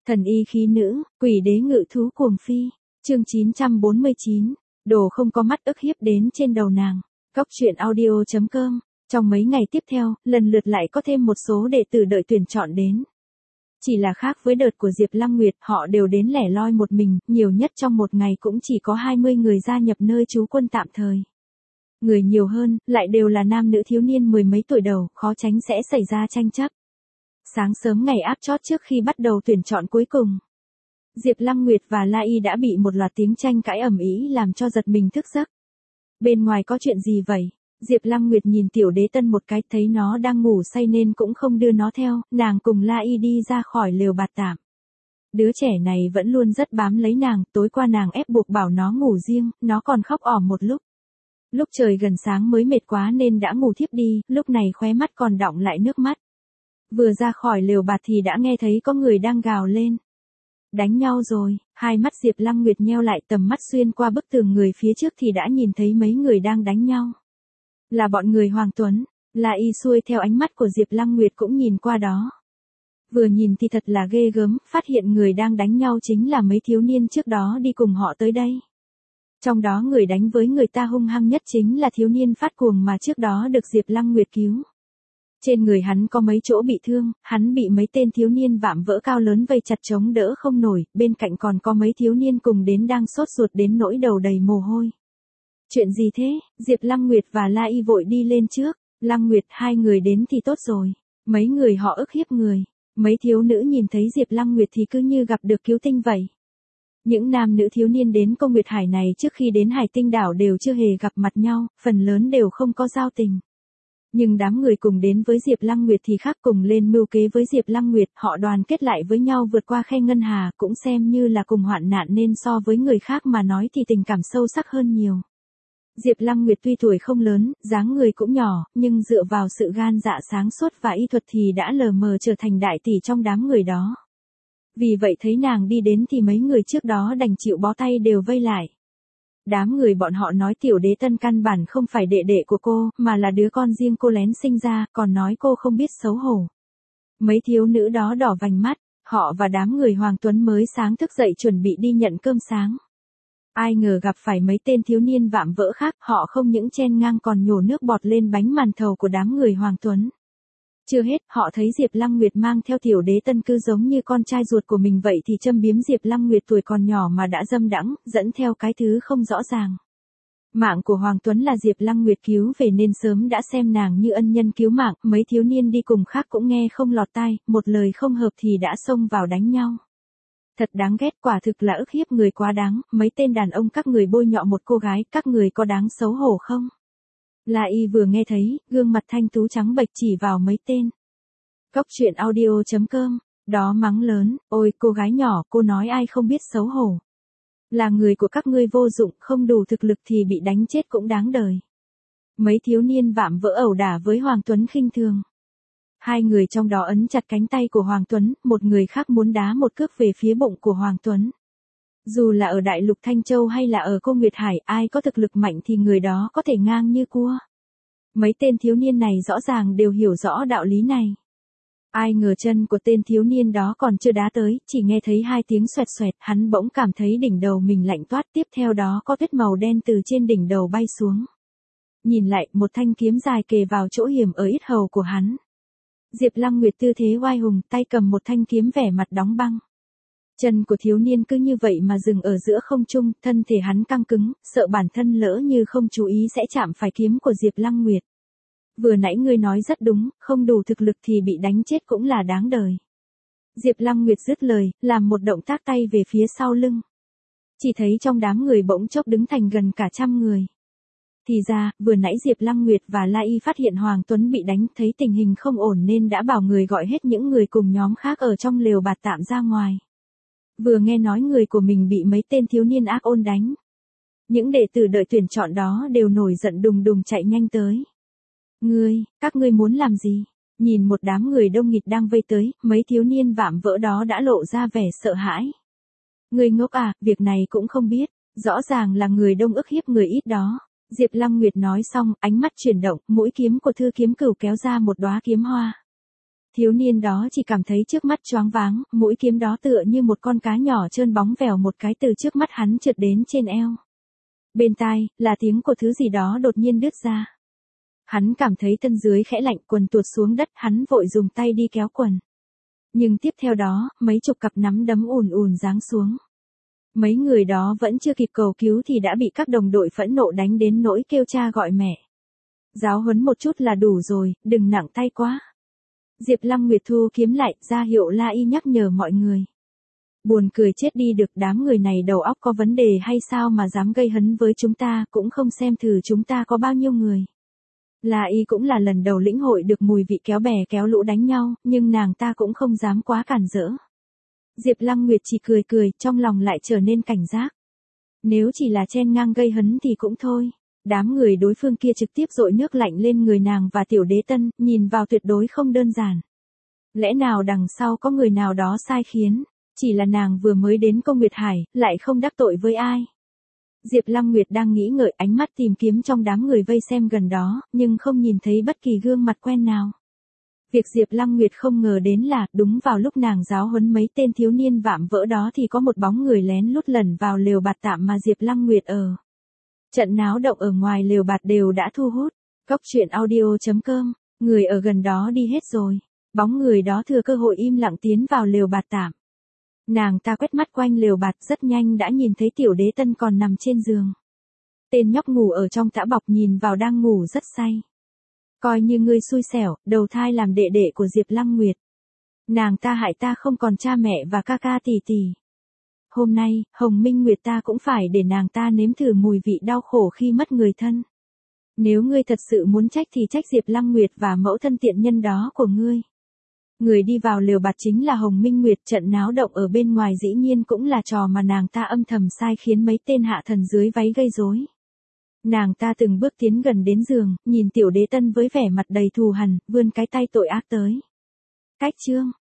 Thần y khí nữ, quỷ đế ngự thú cuồng phi. Chương 949. Đồ không có mắt ức hiếp đến trên đầu nàng. Cóc truyện audio.com. Trong mấy ngày tiếp theo, lần lượt lại có thêm một số đệ tử đợi tuyển chọn đến. Chỉ là khác với đợt của Diệp Lăng Nguyệt, họ đều đến lẻ loi một mình, nhiều nhất trong một ngày cũng chỉ có 20 người gia nhập nơi trú quân tạm thời. Người nhiều hơn, lại đều là nam nữ thiếu niên mười mấy tuổi đầu, khó tránh sẽ xảy ra tranh chấp. Sáng sớm ngày áp chót trước khi bắt đầu tuyển chọn cuối cùng, Diệp Lăng Nguyệt và La Y đã bị một loạt tiếng tranh cãi ầm ĩ làm cho giật mình thức giấc. Bên ngoài có chuyện gì vậy? Diệp Lăng Nguyệt nhìn Tiểu Đế Tân một cái, thấy nó đang ngủ say nên cũng không đưa nó theo, nàng cùng La Y đi ra khỏi lều bạt tạm. Đứa trẻ này vẫn luôn rất bám lấy nàng, tối qua nàng ép buộc bảo nó ngủ riêng, nó còn khóc ỏm một lúc. Lúc trời gần sáng mới mệt quá nên đã ngủ thiếp đi, lúc này khóe mắt còn đọng lại nước mắt. Vừa ra khỏi lều bạt thì đã nghe thấy có người đang gào lên. Đánh nhau rồi, hai mắt Diệp Lăng Nguyệt nheo lại, tầm mắt xuyên qua bức tường người phía trước thì đã nhìn thấy mấy người đang đánh nhau. Là bọn người Hoàng Tuấn. La Y xuôi theo ánh mắt của Diệp Lăng Nguyệt cũng nhìn qua đó. Vừa nhìn thì thật là ghê gớm, phát hiện người đang đánh nhau chính là mấy thiếu niên trước đó đi cùng họ tới đây. Trong đó người đánh với người ta hung hăng nhất chính là thiếu niên phát cuồng mà trước đó được Diệp Lăng Nguyệt cứu. Trên người hắn có mấy chỗ bị thương, hắn bị mấy tên thiếu niên vạm vỡ cao lớn vây chặt chống đỡ không nổi, bên cạnh còn có mấy thiếu niên cùng đến đang sốt ruột đến nỗi đầu đầy mồ hôi. Chuyện gì thế? Diệp Lăng Nguyệt và La Y vội đi lên trước. Lăng Nguyệt, hai người đến thì tốt rồi. Mấy người họ ức hiếp người. Mấy thiếu nữ nhìn thấy Diệp Lăng Nguyệt thì cứ như gặp được cứu tinh vậy. Những nam nữ thiếu niên đến Công Nguyệt Hải này trước khi đến Hải Tinh đảo đều chưa hề gặp mặt nhau, phần lớn đều không có giao tình. Nhưng đám người cùng đến với Diệp Lăng Nguyệt thì khác, cùng lên mưu kế với Diệp Lăng Nguyệt, họ đoàn kết lại với nhau vượt qua khe ngân hà, cũng xem như là cùng hoạn nạn nên so với người khác mà nói thì tình cảm sâu sắc hơn nhiều. Diệp Lăng Nguyệt tuy tuổi không lớn, dáng người cũng nhỏ, nhưng dựa vào sự gan dạ sáng suốt và y thuật thì đã lờ mờ trở thành đại tỷ trong đám người đó. Vì vậy thấy nàng đi đến thì mấy người trước đó đành chịu bó tay đều vây lại. Đám người bọn họ nói Tiểu Đế Tân căn bản không phải đệ đệ của cô, mà là đứa con riêng cô lén sinh ra, còn nói cô không biết xấu hổ. Mấy thiếu nữ đó đỏ vành mắt, họ và đám người Hoàng Tuấn mới sáng thức dậy chuẩn bị đi nhận cơm sáng. Ai ngờ gặp phải mấy tên thiếu niên vạm vỡ khác, họ không những chen ngang còn nhổ nước bọt lên bánh màn thầu của đám người Hoàng Tuấn. Chưa hết, họ thấy Diệp Lăng Nguyệt mang theo Tiểu Đế Tân cứ giống như con trai ruột của mình vậy thì châm biếm Diệp Lăng Nguyệt tuổi còn nhỏ mà đã dâm đãng, dẫn theo cái thứ không rõ ràng. Mạng của Hoàng Tuấn là Diệp Lăng Nguyệt cứu về nên sớm đã xem nàng như ân nhân cứu mạng, mấy thiếu niên đi cùng khác cũng nghe không lọt tai, một lời không hợp thì đã xông vào đánh nhau. Thật đáng ghét, quả thực là ức hiếp người quá đáng, mấy tên đàn ông các người bôi nhọ một cô gái, các người có đáng xấu hổ không? La Y vừa nghe thấy, gương mặt thanh tú trắng bệch chỉ vào mấy tên. Cóc truyện audio.com, đó mắng lớn, ôi cô gái nhỏ, cô nói ai không biết xấu hổ. Là người của các ngươi vô dụng, không đủ thực lực thì bị đánh chết cũng đáng đời. Mấy thiếu niên vạm vỡ ẩu đả với Hoàng Tuấn khinh thường. Hai người trong đó ấn chặt cánh tay của Hoàng Tuấn, một người khác muốn đá một cước về phía bụng của Hoàng Tuấn. Dù là ở Đại Lục Thanh Châu hay là ở Công Nguyệt Hải, ai có thực lực mạnh thì người đó có thể ngang như cua. Mấy tên thiếu niên này rõ ràng đều hiểu rõ đạo lý này. Ai ngờ chân của tên thiếu niên đó còn chưa đá tới, chỉ nghe thấy hai tiếng xoẹt xoẹt, hắn bỗng cảm thấy đỉnh đầu mình lạnh toát, tiếp theo đó có vết màu đen từ trên đỉnh đầu bay xuống. Nhìn lại, một thanh kiếm dài kề vào chỗ hiểm ở yết hầu của hắn. Diệp Lăng Nguyệt tư thế oai hùng, tay cầm một thanh kiếm vẻ mặt đóng băng. Chân của thiếu niên cứ như vậy mà dừng ở giữa không trung, thân thể hắn căng cứng, sợ bản thân lỡ như không chú ý sẽ chạm phải kiếm của Diệp Lăng Nguyệt. Vừa nãy ngươi nói rất đúng, không đủ thực lực thì bị đánh chết cũng là đáng đời. Diệp Lăng Nguyệt dứt lời, làm một động tác tay về phía sau lưng. Chỉ thấy trong đám người bỗng chốc đứng thành gần cả 100 người. Thì ra, vừa nãy Diệp Lăng Nguyệt và La Y phát hiện Hoàng Tuấn bị đánh, thấy tình hình không ổn nên đã bảo người gọi hết những người cùng nhóm khác ở trong lều bạt tạm ra ngoài. Vừa nghe nói người của mình bị mấy tên thiếu niên ác ôn đánh. Những đệ tử đợi tuyển chọn đó đều nổi giận đùng đùng chạy nhanh tới. Các ngươi muốn làm gì? Nhìn một đám người đông nghịt đang vây tới, mấy thiếu niên vạm vỡ đó đã lộ ra vẻ sợ hãi. Ngươi ngốc à, việc này cũng không biết, rõ ràng là người đông ức hiếp người ít đó. Diệp Lăng Nguyệt nói xong, ánh mắt chuyển động, mũi kiếm của Thư Kiếm Cửu kéo ra một đóa kiếm hoa. Thiếu niên đó chỉ cảm thấy trước mắt choáng váng, mũi kiếm đó tựa như một con cá nhỏ trơn bóng vèo một cái từ trước mắt hắn trượt đến trên eo. Bên tai, là tiếng của thứ gì đó đột nhiên đứt ra. Hắn cảm thấy thân dưới khẽ lạnh, quần tuột xuống đất, hắn vội dùng tay đi kéo quần. Nhưng tiếp theo đó, mấy chục cặp nắm đấm ùn ùn giáng xuống. Mấy người đó vẫn chưa kịp cầu cứu thì đã bị các đồng đội phẫn nộ đánh đến nỗi kêu cha gọi mẹ. Giáo huấn một chút là đủ rồi, đừng nặng tay quá. Diệp Lăng Nguyệt thu kiếm lại, ra hiệu La Y nhắc nhở mọi người. Buồn cười chết đi được, đám người này đầu óc có vấn đề hay sao mà dám gây hấn với chúng ta, cũng không xem thử chúng ta có bao nhiêu người. La Y cũng là lần đầu lĩnh hội được mùi vị kéo bè kéo lũ đánh nhau, nhưng nàng ta cũng không dám quá cản rỡ. Diệp Lăng Nguyệt chỉ cười cười, trong lòng lại trở nên cảnh giác. Nếu chỉ là chen ngang gây hấn thì cũng thôi. Đám người đối phương kia trực tiếp dội nước lạnh lên người nàng và Tiểu Đế Tân, nhìn vào tuyệt đối không đơn giản. Lẽ nào đằng sau có người nào đó sai khiến, chỉ là nàng vừa mới đến Công Nguyệt Hải, lại không đắc tội với ai. Diệp Lăng Nguyệt đang nghĩ ngợi, ánh mắt tìm kiếm trong đám người vây xem gần đó, nhưng không nhìn thấy bất kỳ gương mặt quen nào. Việc Diệp Lăng Nguyệt không ngờ đến là, đúng vào lúc nàng giáo huấn mấy tên thiếu niên vạm vỡ đó thì có một bóng người lén lút lẩn vào lều bạt tạm mà Diệp Lăng Nguyệt ở. Trận náo động ở ngoài lều bạt đều đã thu hút. Cốc truyện audio.com, người ở gần đó đi hết rồi. Bóng người đó thừa cơ hội im lặng tiến vào lều bạt tạm. Nàng ta quét mắt quanh lều bạt, rất nhanh đã nhìn thấy Tiểu Đế Tân còn nằm trên giường. Tên nhóc ngủ ở trong tã bọc nhìn vào đang ngủ rất say. Coi như ngươi xui xẻo, đầu thai làm đệ đệ của Diệp Lăng Nguyệt. Nàng ta hại ta không còn cha mẹ và ca ca tỷ tỷ. Hôm nay, Hồng Minh Nguyệt ta cũng phải để nàng ta nếm thử mùi vị đau khổ khi mất người thân. Nếu ngươi thật sự muốn trách thì trách Diệp Lăng Nguyệt và mẫu thân tiện nhân đó của ngươi. Người đi vào lều bạt chính là Hồng Minh Nguyệt, trận náo động ở bên ngoài dĩ nhiên cũng là trò mà nàng ta âm thầm sai khiến mấy tên hạ thần dưới váy gây rối. Nàng ta từng bước tiến gần đến giường, nhìn Tiểu Đế Tân với vẻ mặt đầy thù hằn, vươn cái tay tội ác tới. Cách chương